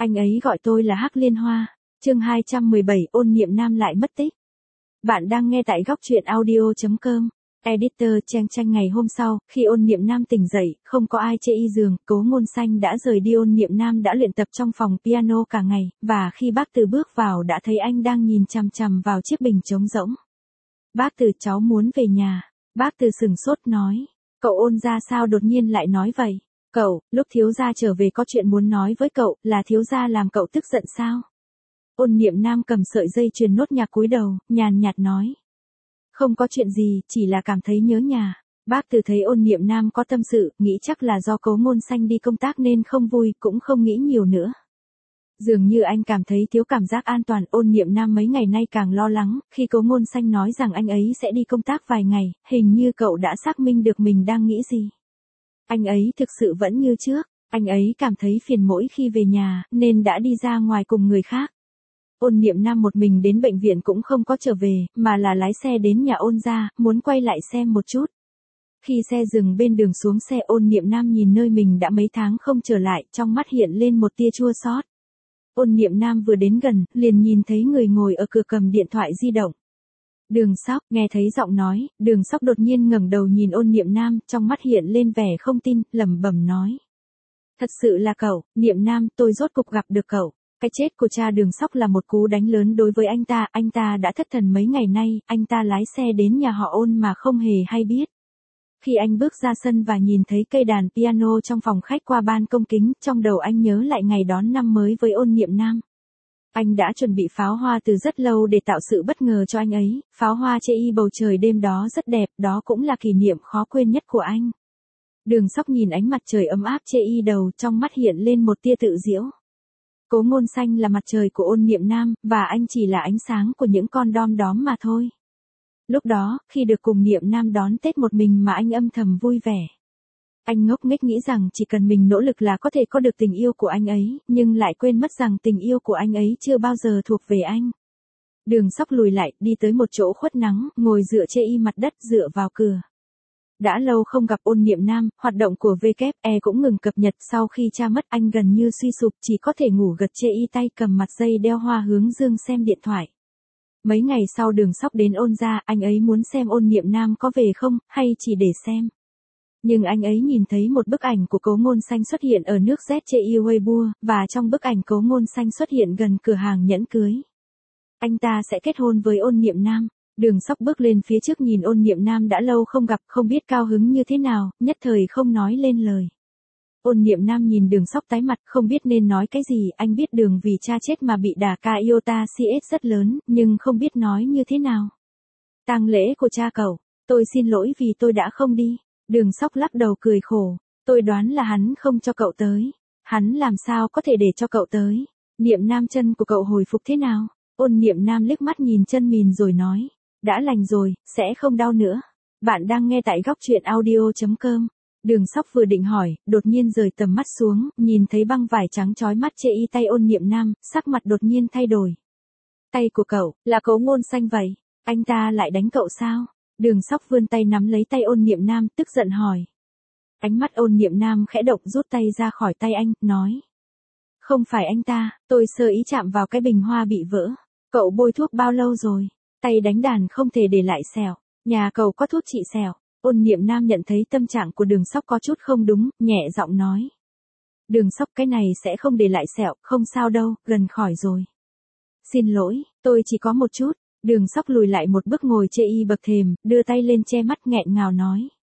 Anh ấy gọi tôi là Hắc Liên Hoa. Chương 217 Ôn Niệm Nam lại mất tích. Bạn đang nghe tại góc truyện audio.com. Editor Trang Tranh. Ngày hôm sau, khi Ôn Niệm Nam tỉnh dậy, không có ai chê y giường, Cố Ngôn Xanh đã rời đi. Ôn Niệm Nam đã luyện tập trong phòng piano cả ngày, và khi bác Từ bước vào đã thấy anh đang nhìn chằm chằm vào chiếc bình trống rỗng. Bác Từ, cháu muốn về nhà. Bác Từ sửng sốt nói. Cậu Ôn ra sao đột nhiên lại nói vậy? Cậu, lúc thiếu gia trở về có chuyện muốn nói với cậu, là thiếu gia làm cậu tức giận sao? Ôn Niệm Nam cầm sợi dây chuyền nốt nhạc cúi đầu, nhàn nhạt nói. Không có chuyện gì, chỉ là cảm thấy nhớ nhà. Bác Từ thấy Ôn Niệm Nam có tâm sự, nghĩ chắc là do Cố Ngôn Xanh đi công tác nên không vui, cũng không nghĩ nhiều nữa. Dường như anh cảm thấy thiếu cảm giác an toàn. Ôn Niệm Nam mấy ngày nay càng lo lắng, khi Cố Ngôn Xanh nói rằng anh ấy sẽ đi công tác vài ngày, hình như cậu đã xác minh được mình đang nghĩ gì. Anh ấy thực sự vẫn như trước, anh ấy cảm thấy phiền mỗi khi về nhà, nên đã đi ra ngoài cùng người khác. Ôn Niệm Nam một mình đến bệnh viện cũng không có trở về, mà là lái xe đến nhà Ôn gia, muốn quay lại xem một chút. Khi xe dừng bên đường xuống xe, Ôn Niệm Nam nhìn nơi mình đã mấy tháng không trở lại, trong mắt hiện lên một tia chua xót. Ôn Niệm Nam vừa đến gần, liền nhìn thấy người ngồi ở cửa cầm điện thoại di động. Đường Sóc. Nghe thấy giọng nói, Đường Sóc đột nhiên ngẩng đầu nhìn Ôn Niệm Nam, trong mắt hiện lên vẻ không tin, lẩm bẩm nói. Thật sự là cậu, Niệm Nam, tôi rốt cục gặp được cậu. Cái chết của cha Đường Sóc là một cú đánh lớn đối với anh ta đã thất thần mấy ngày nay, anh ta lái xe đến nhà họ Ôn mà không hề hay biết. Khi anh bước ra sân và nhìn thấy cây đàn piano trong phòng khách qua ban công kính, trong đầu anh nhớ lại ngày đón năm mới với Ôn Niệm Nam. Anh đã chuẩn bị pháo hoa từ rất lâu để tạo sự bất ngờ cho anh ấy, pháo hoa chê y bầu trời đêm đó rất đẹp, đó cũng là kỷ niệm khó quên nhất của anh. Đường Sóc nhìn ánh mặt trời ấm áp chê y đầu, trong mắt hiện lên một tia tự giễu. Cố Ngôn Xanh là mặt trời của Ôn Niệm Nam, và anh chỉ là ánh sáng của những con đom đóm mà thôi. Lúc đó, khi được cùng Niệm Nam đón Tết một mình mà anh âm thầm vui vẻ. Anh ngốc nghếch nghĩ rằng chỉ cần mình nỗ lực là có thể có được tình yêu của anh ấy, nhưng lại quên mất rằng tình yêu của anh ấy chưa bao giờ thuộc về anh. Đường Sóc lùi lại, đi tới một chỗ khuất nắng, ngồi dựa chê y mặt đất dựa vào cửa. Đã lâu không gặp Ôn Niệm Nam, hoạt động của WE cũng ngừng cập nhật. Sau khi cha mất, anh gần như suy sụp, chỉ có thể ngủ gật chê y, tay cầm mặt dây đeo hoa hướng dương xem điện thoại. Mấy ngày sau Đường Sóc đến Ôn gia, anh ấy muốn xem Ôn Niệm Nam có về không, hay chỉ để xem. Nhưng anh ấy nhìn thấy một bức ảnh của Cố Ngôn Xanh xuất hiện ở nước Z chê y Weibo, và trong bức ảnh Cố Ngôn Xanh xuất hiện gần cửa hàng nhẫn cưới. Anh ta sẽ kết hôn với Ôn Niệm Nam. Đường Sóc bước lên phía trước nhìn Ôn Niệm Nam đã lâu không gặp, không biết cao hứng như thế nào, nhất thời không nói lên lời. Ôn Niệm Nam nhìn Đường Sóc tái mặt, không biết nên nói cái gì. Anh biết Đường vì cha chết mà bị đả ca iota CS rất lớn, nhưng không biết nói như thế nào. Tang lễ của cha cậu, tôi xin lỗi vì tôi đã không đi. Đường Sóc lắc đầu cười khổ, tôi đoán là hắn không cho cậu tới. Hắn làm sao có thể để cho cậu tới? Niệm Nam, chân của cậu hồi phục thế nào? Ôn Niệm Nam liếc mắt nhìn chân mình rồi nói. Đã lành rồi, sẽ không đau nữa. Bạn đang nghe tại góc truyện audio.com. Đường Sóc vừa định hỏi, đột nhiên rời tầm mắt xuống, nhìn thấy băng vải trắng chói mắt chê y tay Ôn Niệm Nam, sắc mặt đột nhiên thay đổi. Tay của cậu, là Cố Ngôn Xanh vậy? Anh ta lại đánh cậu sao? Đường Sóc vươn tay nắm lấy tay Ôn Niệm Nam, tức giận hỏi. Ánh mắt Ôn Niệm Nam khẽ động, rút tay ra khỏi tay anh, nói. Không phải anh ta, tôi sơ ý chạm vào cái bình hoa bị vỡ. Cậu bôi thuốc bao lâu rồi? Tay đánh đàn không thể để lại sẹo. Nhà cậu có thuốc trị sẹo. Ôn Niệm Nam nhận thấy tâm trạng của Đường Sóc có chút không đúng, nhẹ giọng nói. Đường Sóc, cái này sẽ không để lại sẹo, không sao đâu, gần khỏi rồi. Xin lỗi, tôi chỉ có một chút. Đường Sóc lùi lại một bước ngồi chê y bậc thềm, đưa tay lên che mắt nghẹn ngào nói.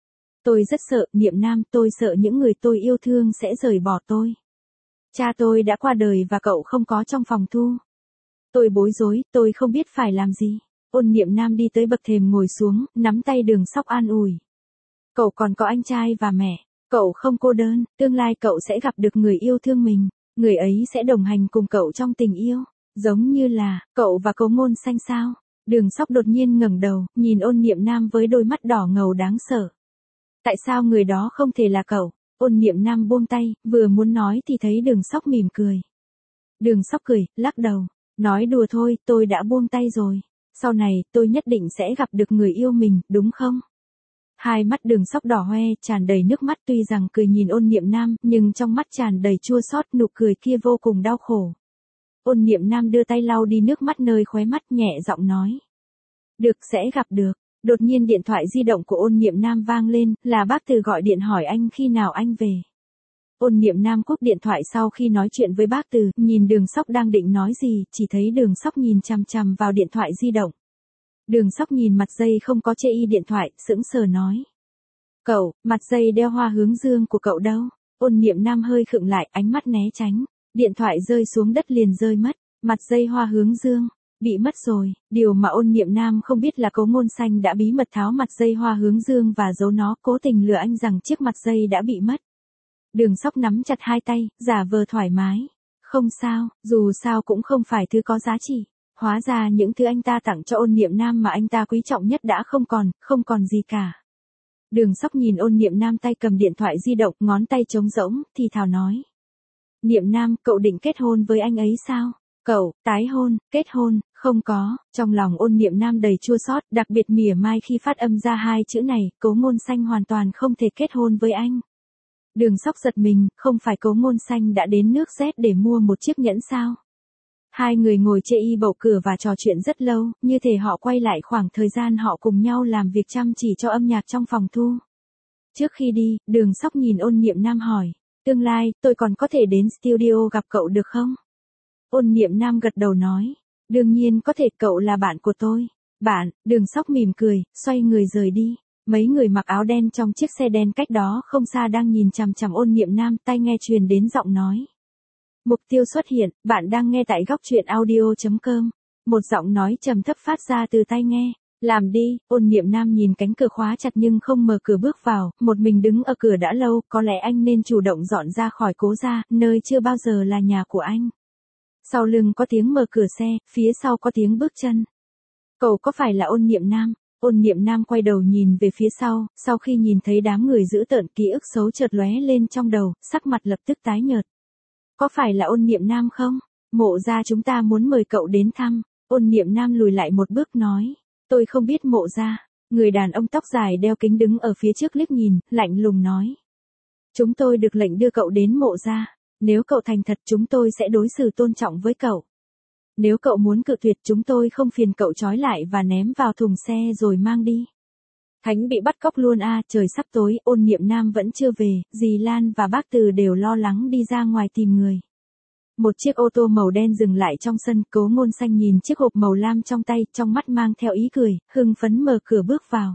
Tôi rất sợ, Niệm Nam, tôi sợ những người tôi yêu thương sẽ rời bỏ tôi. Cha tôi đã qua đời và cậu không có trong phòng thu. Tôi bối rối, tôi không biết phải làm gì. Ôn Niệm Nam đi tới bậc thềm ngồi xuống, nắm tay Đường Sóc an ủi. Cậu còn có anh trai và mẹ. Cậu không cô đơn, tương lai cậu sẽ gặp được người yêu thương mình. Người ấy sẽ đồng hành cùng cậu trong tình yêu. Giống như là, cậu và Cố Ngôn Xanh sao? Đường Sóc đột nhiên ngẩng đầu, nhìn Ôn Niệm Nam với đôi mắt đỏ ngầu đáng sợ. Tại sao người đó không thể là cậu? Ôn Niệm Nam buông tay, vừa muốn nói thì thấy Đường Sóc mỉm cười. Đường Sóc cười, lắc đầu. Nói đùa thôi, tôi đã buông tay rồi. Sau này, tôi nhất định sẽ gặp được người yêu mình, đúng không? Hai mắt Đường Sóc đỏ hoe, tràn đầy nước mắt, tuy rằng cười nhìn Ôn Niệm Nam, nhưng trong mắt tràn đầy chua xót, nụ cười kia vô cùng đau khổ. Ôn Niệm Nam đưa tay lau đi nước mắt nơi khóe mắt, nhẹ giọng nói. Được, sẽ gặp được. Đột nhiên điện thoại di động của Ôn Niệm Nam vang lên, là bác Từ gọi điện hỏi anh khi nào anh về. Ôn Niệm Nam cúp điện thoại sau khi nói chuyện với bác Từ, nhìn Đường Sóc đang định nói gì, chỉ thấy Đường Sóc nhìn chằm chằm vào điện thoại di động. Đường Sóc nhìn mặt dây không có chê y điện thoại, sững sờ nói. Cậu, mặt dây đeo hoa hướng dương của cậu đâu? Ôn Niệm Nam hơi khựng lại, ánh mắt né tránh. Điện thoại rơi xuống đất liền rơi mất. Mặt dây hoa hướng dương. Bị mất rồi. Điều mà Ôn Niệm Nam không biết là Cố Ngôn Xanh đã bí mật tháo mặt dây hoa hướng dương và giấu nó, cố tình lừa anh rằng chiếc mặt dây đã bị mất. Đường Sóc nắm chặt hai tay, giả vờ thoải mái. Không sao, dù sao cũng không phải thứ có giá trị. Hóa ra những thứ anh ta tặng cho Ôn Niệm Nam mà anh ta quý trọng nhất đã không còn gì cả. Đường Sóc nhìn Ôn Niệm Nam tay cầm điện thoại di động, ngón tay trống rỗng, thì thào nói. Niệm Nam, cậu định kết hôn với anh ấy sao? Cậu, tái hôn, kết hôn, không có. Trong lòng Ôn Niệm Nam đầy chua xót, đặc biệt mỉa mai khi phát âm ra hai chữ này, Cố Ngôn Xanh hoàn toàn không thể kết hôn với anh. Đường Sóc giật mình, không phải Cố Ngôn Xanh đã đến nước Z để mua một chiếc nhẫn sao? Hai người ngồi chê y bầu cửa và trò chuyện rất lâu, như thể họ quay lại khoảng thời gian họ cùng nhau làm việc chăm chỉ cho âm nhạc trong phòng thu. Trước khi đi, Đường Sóc nhìn Ôn Niệm Nam hỏi, tương lai, tôi còn có thể đến studio gặp cậu được không? Ôn Niệm Nam gật đầu nói, đương nhiên có thể, cậu là bạn của tôi. Bạn, Đường Sóc mỉm cười, xoay người rời đi. Mấy người mặc áo đen trong chiếc xe đen cách đó không xa đang nhìn chằm chằm Ôn Niệm Nam, tai nghe truyền đến giọng nói. Mục tiêu xuất hiện, bạn đang nghe tại góc truyện audio.com. Một giọng nói trầm thấp phát ra từ tai nghe. Làm đi, Ôn Niệm Nam nhìn cánh cửa khóa chặt nhưng không mở cửa bước vào, một mình đứng ở cửa đã lâu, có lẽ anh nên chủ động dọn ra khỏi Cố gia, nơi chưa bao giờ là nhà của anh. Sau lưng có tiếng mở cửa xe, phía sau có tiếng bước chân. Cậu có phải là Ôn Niệm Nam? Ôn Niệm Nam quay đầu nhìn về phía sau khi nhìn thấy đám người dữ tợn, ký ức xấu chợt lóe lên trong đầu, sắc mặt lập tức tái nhợt. Có phải là Ôn Niệm Nam không? Mộ gia chúng ta muốn mời cậu đến thăm. Ôn Niệm Nam lùi lại một bước nói. Tôi không biết Mộ gia. Người đàn ông tóc dài đeo kính đứng ở phía trước liếc nhìn, lạnh lùng nói. Chúng tôi được lệnh đưa cậu đến Mộ gia. Nếu cậu thành thật chúng tôi sẽ đối xử tôn trọng với cậu. Nếu cậu muốn cự tuyệt chúng tôi không phiền cậu trói lại và ném vào thùng xe rồi mang đi. Thánh bị bắt cóc luôn à, trời sắp tối, Ôn Niệm Nam vẫn chưa về, dì Lan và bác Từ đều lo lắng đi ra ngoài tìm người. Một chiếc ô tô màu đen dừng lại trong sân, Cố Ngôn Xanh nhìn chiếc hộp màu lam trong tay, trong mắt mang theo ý cười, hưng phấn mở cửa bước vào.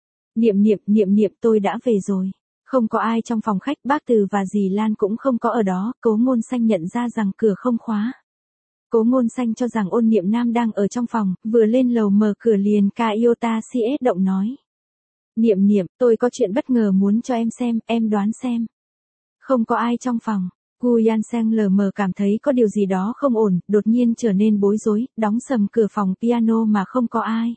Niệm, tôi đã về rồi. Không có ai trong phòng khách, bác Từ và dì Lan cũng không có ở đó, Cố Ngôn Xanh nhận ra rằng cửa không khóa. Cố Ngôn Xanh cho rằng Ôn Niệm Nam đang ở trong phòng, vừa lên lầu mở cửa liền ca Iota CS động nói. Niệm, tôi có chuyện bất ngờ muốn cho em xem, em đoán xem. Không có ai trong phòng. Gu Yanseng lờ mờ cảm thấy có điều gì đó không ổn, đột nhiên trở nên bối rối, đóng sầm cửa phòng piano mà không có ai.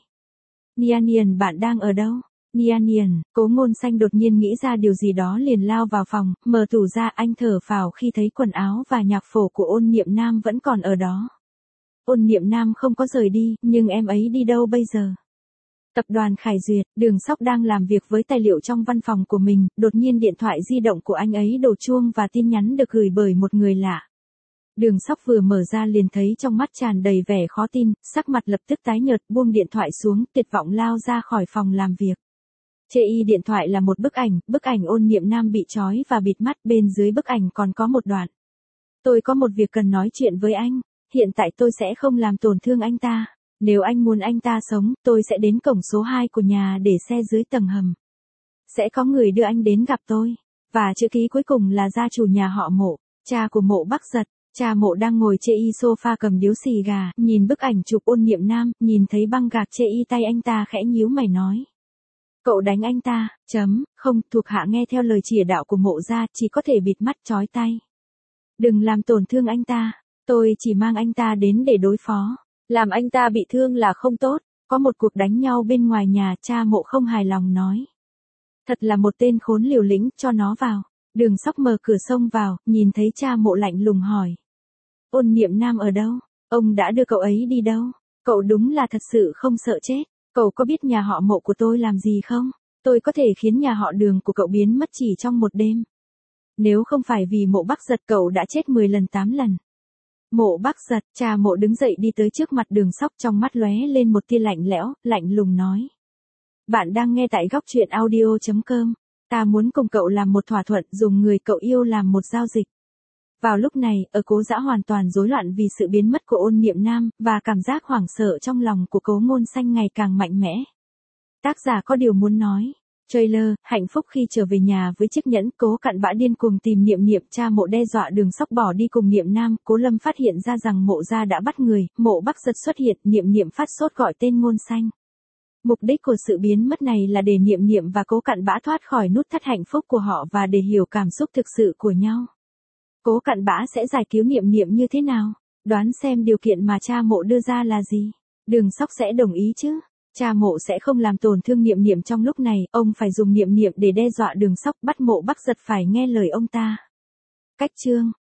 Nian, bạn đang ở đâu? Nian, Cố Ngôn Xanh đột nhiên nghĩ ra điều gì đó liền lao vào phòng, mở tủ ra, anh thở phào khi thấy quần áo và nhạc phổ của Ôn Niệm Nam vẫn còn ở đó. Ôn Niệm Nam không có rời đi, nhưng em ấy đi đâu bây giờ? Tập đoàn Khải Duyệt, Đường Sóc đang làm việc với tài liệu trong văn phòng của mình, đột nhiên điện thoại di động của anh ấy đổ chuông và tin nhắn được gửi bởi một người lạ. Đường Sóc vừa mở ra liền thấy trong mắt tràn đầy vẻ khó tin, sắc mặt lập tức tái nhợt, buông điện thoại xuống, tuyệt vọng lao ra khỏi phòng làm việc. Chê y điện thoại là một bức ảnh Ôn Niệm Nam bị trói và bịt mắt, bên dưới bức ảnh còn có một đoạn. Tôi có một việc cần nói chuyện với anh, hiện tại tôi sẽ không làm tổn thương anh ta. Nếu anh muốn anh ta sống, tôi sẽ đến cổng số 2 của nhà để xe dưới tầng hầm. Sẽ có người đưa anh đến gặp tôi. Và chữ ký cuối cùng là gia chủ nhà họ Mộ, cha của Mộ Bắc Giật. Cha Mộ đang ngồi chê y sofa cầm điếu xì gà, nhìn bức ảnh chụp Ôn Niệm Nam, nhìn thấy băng gạc chê y tay anh ta khẽ nhíu mày nói. Cậu đánh anh ta, không, thuộc hạ nghe theo lời chỉ đạo của Mộ gia, chỉ có thể bịt mắt trói tay. Đừng làm tổn thương anh ta, tôi chỉ mang anh ta đến để đối phó. Làm anh ta bị thương là không tốt, có một cuộc đánh nhau bên ngoài nhà, cha Mộ không hài lòng nói. Thật là một tên khốn liều lĩnh, cho nó vào. Đường Sóc mở cửa xông vào, nhìn thấy cha Mộ lạnh lùng hỏi. Ôn Niệm Nam ở đâu? Ông đã đưa cậu ấy đi đâu? Cậu đúng là thật sự không sợ chết. Cậu có biết nhà họ Mộ của tôi làm gì không? Tôi có thể khiến nhà họ Đường của cậu biến mất chỉ trong một đêm. Nếu không phải vì Mộ Bắc Giật cậu đã chết 10 lần 8 lần. Mộ Bắc Giật, cha Mộ đứng dậy đi tới trước mặt Đường Sóc, trong mắt lóe lên một tia lạnh lẽo, lạnh lùng nói. Bạn đang nghe tại góc truyện audio.com. Ta muốn cùng cậu làm một thỏa thuận, dùng người cậu yêu làm một giao dịch. Vào lúc này, ở Cố Dã hoàn toàn rối loạn vì sự biến mất của Ôn Niệm Nam, và cảm giác hoảng sợ trong lòng của Cố Ngôn Xanh ngày càng mạnh mẽ. Tác giả có điều muốn nói. Trailer, hạnh phúc khi trở về nhà với chiếc nhẫn. Cố Cặn Bã điên cuồng tìm Niệm Niệm, cha Mộ đe dọa Đường Sóc bỏ đi cùng Niệm Nam. Cố Lâm phát hiện ra rằng Mộ gia đã bắt người, Mộ Bắc Giật xuất hiện, Niệm Niệm phát sốt gọi tên Ngôn Xanh. Mục đích của sự biến mất này là để Niệm Niệm và Cố Cặn Bã thoát khỏi nút thắt hạnh phúc của họ và để hiểu cảm xúc thực sự của nhau. Cố Cặn Bã sẽ giải cứu Niệm Niệm như thế nào? Đoán xem điều kiện mà cha Mộ đưa ra là gì? Đường Sóc sẽ đồng ý chứ? Cha Mộ sẽ không làm tổn thương Niệm Niệm trong lúc này, ông phải dùng Niệm Niệm để đe dọa Đường Sóc, bắt Mộ Bắc Giật phải nghe lời ông ta. Cách chương